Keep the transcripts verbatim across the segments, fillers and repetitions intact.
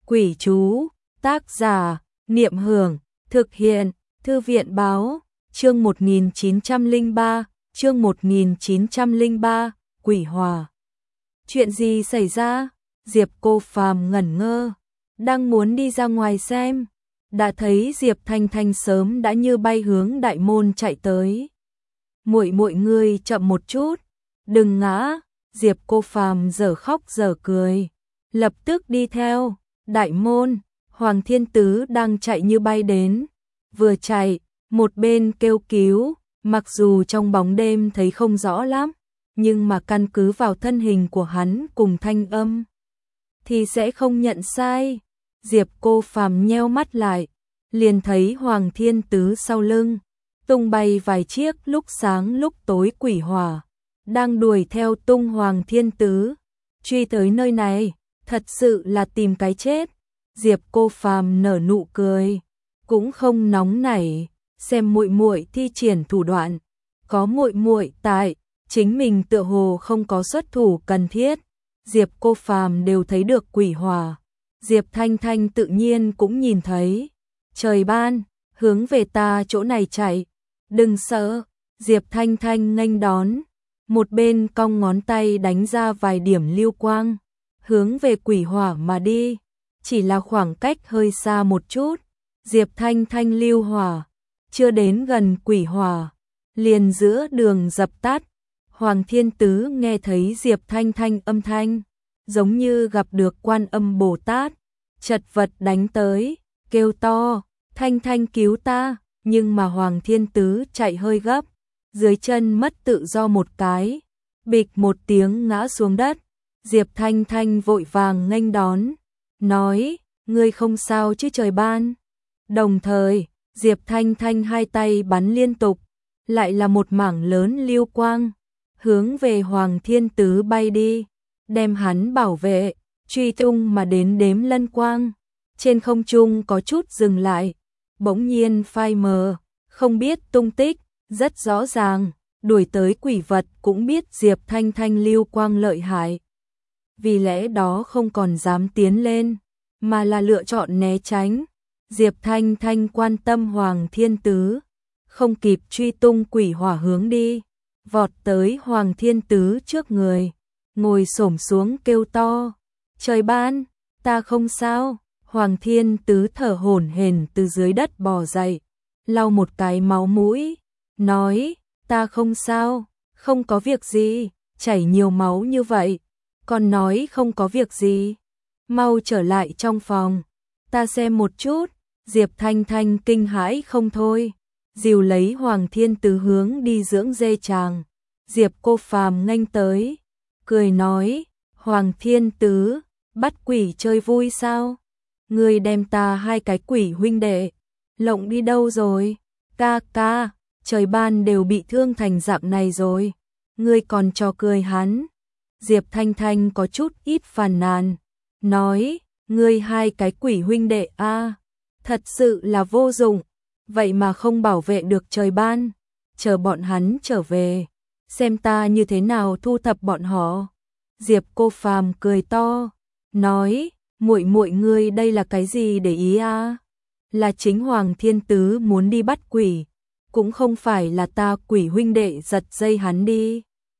Quỷ chú, tác giả, Niệm Hưởng, thực hiện, Thư viện báo, chương một nghìn chín trăm lẻ ba, chương một nghìn chín trăm lẻ ba, Quỷ Hòa. Chuyện gì xảy ra? Diệp Cô Phàm ngẩn ngơ, đang muốn đi ra ngoài xem, đã thấy Diệp Thanh Thanh sớm đã như bay hướng đại môn chạy tới. Muội muội ngươi chậm một chút, đừng ngã. Diệp Cô Phàm giờ khóc giờ cười, lập tức đi theo. Đại môn, Hoàng Thiên Tứ đang chạy như bay đến, vừa chạy, một bên kêu cứu, mặc dù trong bóng đêm thấy không rõ lắm, nhưng mà căn cứ vào thân hình của hắn cùng thanh âm thì sẽ không nhận sai. Diệp Cô Phàm nheo mắt lại, liền thấy Hoàng Thiên Tứ sau lưng tung bay vài chiếc lúc sáng lúc tối quỷ hỏa, đang đuổi theo tung Hoàng Thiên Tứ, truy tới nơi này, thật sự là tìm cái chết. Diệp Cô Phàm nở nụ cười, cũng không nóng nảy, xem muội muội thi triển thủ đoạn, có muội muội tại, chính mình tựa hồ không có xuất thủ cần thiết. Diệp Cô Phàm đều thấy được quỷ hỏa, Diệp Thanh Thanh tự nhiên cũng nhìn thấy. Trời ban, hướng về ta chỗ này chạy, đừng sợ. Diệp Thanh Thanh nghênh đón, một bên cong ngón tay đánh ra vài điểm lưu quang, hướng về quỷ hỏa mà đi, chỉ là khoảng cách hơi xa một chút. Diệp Thanh Thanh lưu hỏa, chưa đến gần quỷ hỏa, liền giữa đường dập tắt. Hoàng Thiên Tứ nghe thấy Diệp Thanh Thanh âm thanh, giống như gặp được Quan Âm Bồ Tát, chật vật đánh tới, kêu to, Thanh Thanh cứu ta, nhưng mà Hoàng Thiên Tứ chạy hơi gấp, dưới chân mất tự do một cái, bịch một tiếng ngã xuống đất. Diệp Thanh Thanh vội vàng nghênh đón, nói, ngươi không sao chứ trời ban. Đồng thời, Diệp Thanh Thanh hai tay bắn liên tục, lại là một mảng lớn lưu quang, hướng về Hoàng Thiên Tứ bay đi, đem hắn bảo vệ, truy tung mà đến đếm lân quang. Trên không trung có chút dừng lại, bỗng nhiên phai mờ, không biết tung tích, rất rõ ràng, đuổi tới quỷ vật cũng biết Diệp Thanh Thanh lưu quang lợi hại. Vì lẽ đó không còn dám tiến lên, mà là lựa chọn né tránh. Diệp Thanh Thanh quan tâm Hoàng Thiên Tứ, không kịp truy tung quỷ hỏa hướng đi, vọt tới Hoàng Thiên Tứ trước người, ngồi xổm xuống kêu to, trời ban, ta không sao. Hoàng Thiên Tứ thở hổn hển từ dưới đất bò dậy, lau một cái máu mũi, nói, ta không sao, không có việc gì, chảy nhiều máu như vậy, còn nói không có việc gì, mau trở lại trong phòng, ta xem một chút. Diệp Thanh Thanh kinh hãi không thôi, dìu lấy Hoàng Thiên Tứ hướng đi dưỡng dê tràng. Diệp Cô Phàm nghênh tới, cười nói, Hoàng Thiên Tứ, bắt quỷ chơi vui sao? Ngươi đem ta hai cái quỷ huynh đệ lộng đi đâu rồi? Ca ca, trời ban đều bị thương thành dạng này rồi, ngươi còn cho cười hắn. Diệp Thanh Thanh có chút ít phàn nàn, nói, ngươi hai cái quỷ huynh đệ a, à, thật sự là vô dụng, vậy mà không bảo vệ được trời ban, chờ bọn hắn trở về, xem ta như thế nào thu thập bọn họ. Diệp Cô Phàm cười to, nói, muội muội ngươi đây là cái gì để ý a? À? Là chính Hoàng Thiên Tứ muốn đi bắt quỷ, cũng không phải là ta quỷ huynh đệ giật dây hắn đi.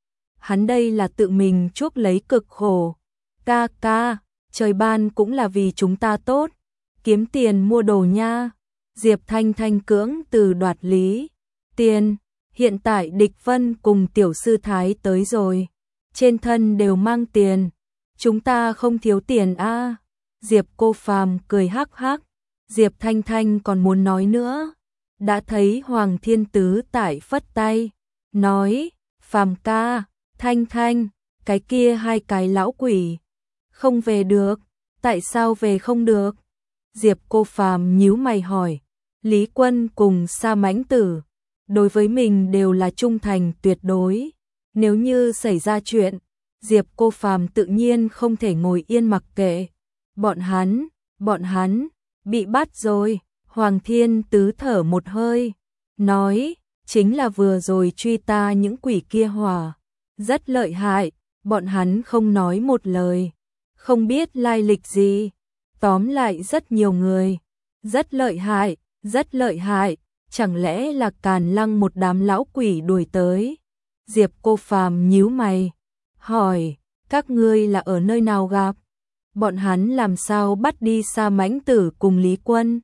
Hắn đây là tự mình chuốc lấy cực khổ. Ca ca, trời ban cũng là vì chúng ta tốt, kiếm tiền mua đồ nha. Diệp Thanh Thanh cưỡng từ đoạt lý. Tiền, hiện tại Địch Vân cùng tiểu sư thái tới rồi, trên thân đều mang tiền, chúng ta không thiếu tiền a. À. Diệp Cô Phàm cười hắc hắc, Diệp Thanh Thanh còn muốn nói nữa, đã thấy Hoàng Thiên Tứ tại phất tay, nói, Phàm ca, Thanh Thanh, cái kia hai cái lão quỷ, không về được, tại sao về không được? Diệp Cô Phàm nhíu mày hỏi, Lý Quân cùng Sa Mãnh Tử, đối với mình đều là trung thành tuyệt đối, nếu như xảy ra chuyện, Diệp Cô Phàm tự nhiên không thể ngồi yên mặc kệ. Bọn hắn, bọn hắn, bị bắt rồi. Hoàng Thiên Tứ thở một hơi, nói, chính là vừa rồi truy ta những quỷ kia hỏa, rất lợi hại, bọn hắn không nói một lời, không biết lai lịch gì, tóm lại rất nhiều người, rất lợi hại, rất lợi hại, chẳng lẽ là Càn Lăng một đám lão quỷ đuổi tới? Diệp Cô Phàm nhíu mày, hỏi, các ngươi là ở nơi nào gặp? Bọn hắn làm sao bắt đi Sa Mãnh Tử cùng Lý Quân?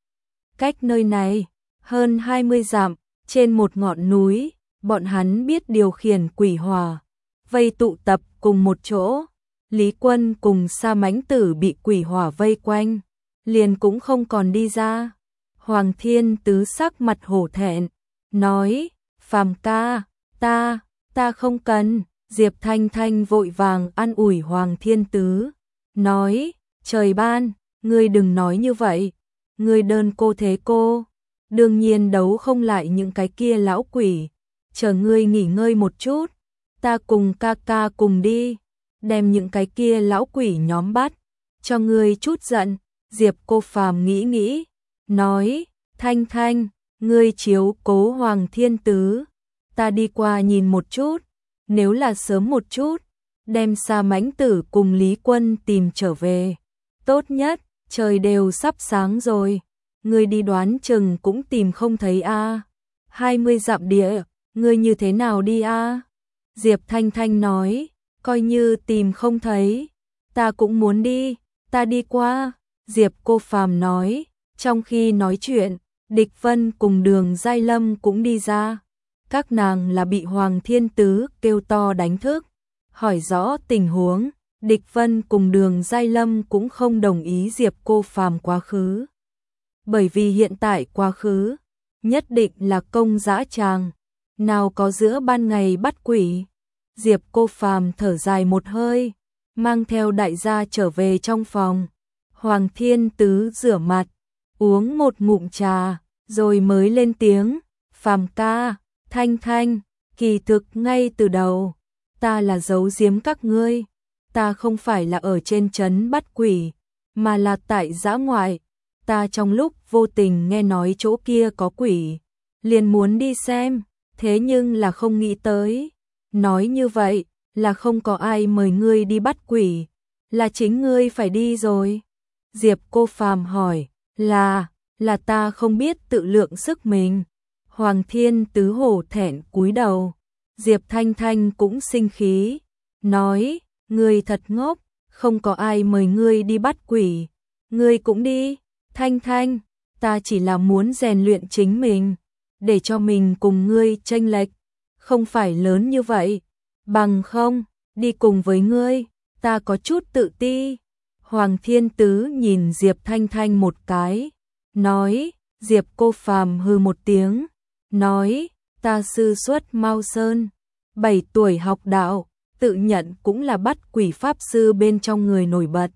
Cách nơi này hơn hai mươi dặm, trên một ngọn núi, bọn hắn biết điều khiển quỷ hỏa, vây tụ tập cùng một chỗ. Lý Quân cùng Sa Mãnh Tử bị quỷ hỏa vây quanh, liền cũng không còn đi ra. Hoàng Thiên Tứ sắc mặt hổ thẹn, nói, Phàm ca, ta, ta không cần. Diệp Thanh Thanh vội vàng an ủi Hoàng Thiên Tứ, nói, trời ban, ngươi đừng nói như vậy, ngươi đơn cô thế cô, đương nhiên đấu không lại những cái kia lão quỷ, chờ ngươi nghỉ ngơi một chút, ta cùng ca ca cùng đi, đem những cái kia lão quỷ nhóm bắt, cho ngươi chút giận. Diệp Cô Phàm nghĩ nghĩ, nói, Thanh Thanh, ngươi chiếu cố Hoàng Thiên Tứ, ta đi qua nhìn một chút, nếu là sớm một chút, đem Sa Mãnh Tử cùng Lý Quân tìm trở về. Tốt nhất, trời đều sắp sáng rồi, ngươi đi đoán chừng cũng tìm không thấy a. hai mươi dặm địa, ngươi như thế nào đi a? Diệp Thanh Thanh nói, coi như tìm không thấy, ta cũng muốn đi, ta đi qua. Diệp Cô Phàm nói, trong khi nói chuyện, Địch Vân cùng Đường Giai Lâm cũng đi ra. Các nàng là bị Hoàng Thiên Tứ kêu to đánh thức, hỏi rõ tình huống. Địch Vân cùng Đường Giai Lâm cũng không đồng ý Diệp Cô Phàm quá khứ, bởi vì hiện tại quá khứ nhất định là công dã tràng, nào có giữa ban ngày bắt quỷ. Diệp Cô Phàm thở dài một hơi, mang theo đại gia trở về trong phòng. Hoàng Thiên Tứ rửa mặt, uống một ngụm trà, rồi mới lên tiếng, Phàm ca, Thanh Thanh, kỳ thực ngay từ đầu, ta là giấu giếm các ngươi, ta không phải là ở trên trấn bắt quỷ, mà là tại dã ngoại, ta trong lúc vô tình nghe nói chỗ kia có quỷ, liền muốn đi xem, thế nhưng là không nghĩ tới, nói như vậy là không có ai mời ngươi đi bắt quỷ, là chính ngươi phải đi rồi. Diệp Cô Phàm hỏi, là, là ta không biết tự lượng sức mình. Hoàng Thiên Tứ hổ thẹn cúi đầu. Diệp Thanh Thanh cũng sinh khí, nói, ngươi thật ngốc, không có ai mời ngươi đi bắt quỷ, ngươi cũng đi. Thanh Thanh, ta chỉ là muốn rèn luyện chính mình, để cho mình cùng ngươi chênh lệch, không phải lớn như vậy, bằng không, đi cùng với ngươi, ta có chút tự ti. Hoàng Thiên Tứ nhìn Diệp Thanh Thanh một cái, nói, Diệp Cô Phàm hừ một tiếng, nói, ta sư xuất Mao Sơn, bảy tuổi học đạo, tự nhận cũng là bắt quỷ pháp sư bên trong người nổi bật.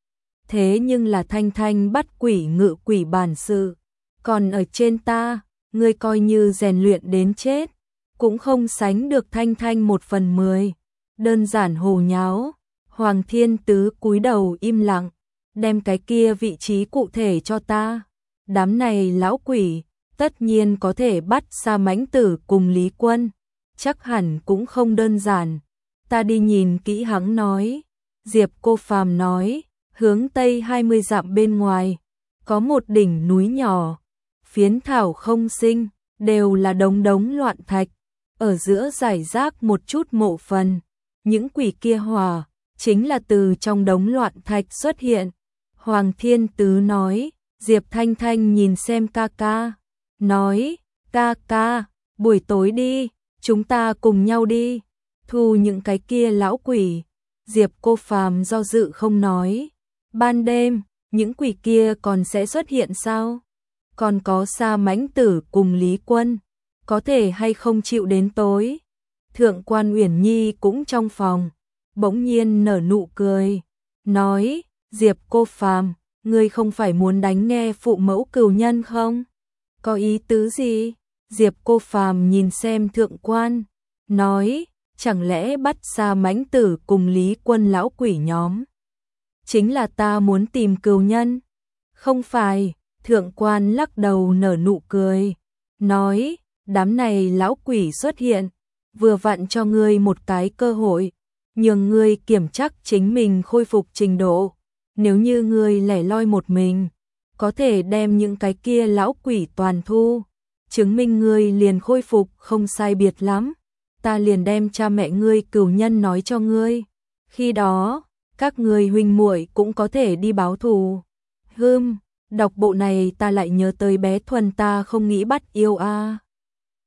Thế nhưng là Thanh Thanh bắt quỷ ngự quỷ bản sự, còn ở trên ta, ngươi coi như rèn luyện đến chết, cũng không sánh được Thanh Thanh một phần mười, đơn giản hồ nháo. Hoàng Thiên Tứ cúi đầu im lặng, đem cái kia vị trí cụ thể cho ta. Đám này lão quỷ, tất nhiên có thể bắt Sa Mãnh Tử cùng Lý Quân, chắc hẳn cũng không đơn giản. Ta đi nhìn kỹ hắn nói. Diệp Cô Phàm nói, hướng tây hai mươi dặm bên ngoài, có một đỉnh núi nhỏ, phiến thảo không sinh, đều là đống đống loạn thạch, ở giữa rải rác một chút mộ phần, những quỷ kia hòa chính là từ trong đống loạn thạch xuất hiện. Hoàng Thiên Tứ nói, Diệp Thanh Thanh nhìn xem ca ca, nói, ca ca, buổi tối đi, chúng ta cùng nhau đi, thu những cái kia lão quỷ. Diệp Cô Phàm do dự không nói, ban đêm, những quỷ kia còn sẽ xuất hiện sao? Còn có Sa Mãnh Tử cùng Lý Quân, có thể hay không chịu đến tối? Thượng quan Uyển Nhi cũng trong phòng, bỗng nhiên nở nụ cười, nói, Diệp Cô Phàm, ngươi không phải muốn đánh nghe phụ mẫu cừu nhân không? Có ý tứ gì? Diệp Cô Phàm nhìn xem thượng quan, nói, chẳng lẽ bắt Sa Mãnh Tử cùng Lý Quân lão quỷ nhóm? Chính là ta muốn tìm cừu nhân? Không phải, thượng quan lắc đầu nở nụ cười, nói, đám này lão quỷ xuất hiện, vừa vặn cho ngươi một cái cơ hội, nhường ngươi kiểm chắc chính mình khôi phục trình độ. nếu như ngươi lẻ loi một mình, có thể đem những cái kia lão quỷ toàn thu, chứng minh ngươi liền khôi phục không sai biệt lắm, ta liền đem cha mẹ ngươi cửu nhân nói cho ngươi, khi đó, các ngươi huynh muội cũng có thể đi báo thù. Hừm, đọc bộ này ta lại nhớ tới bé Thuần ta không nghĩ bắt yêu a.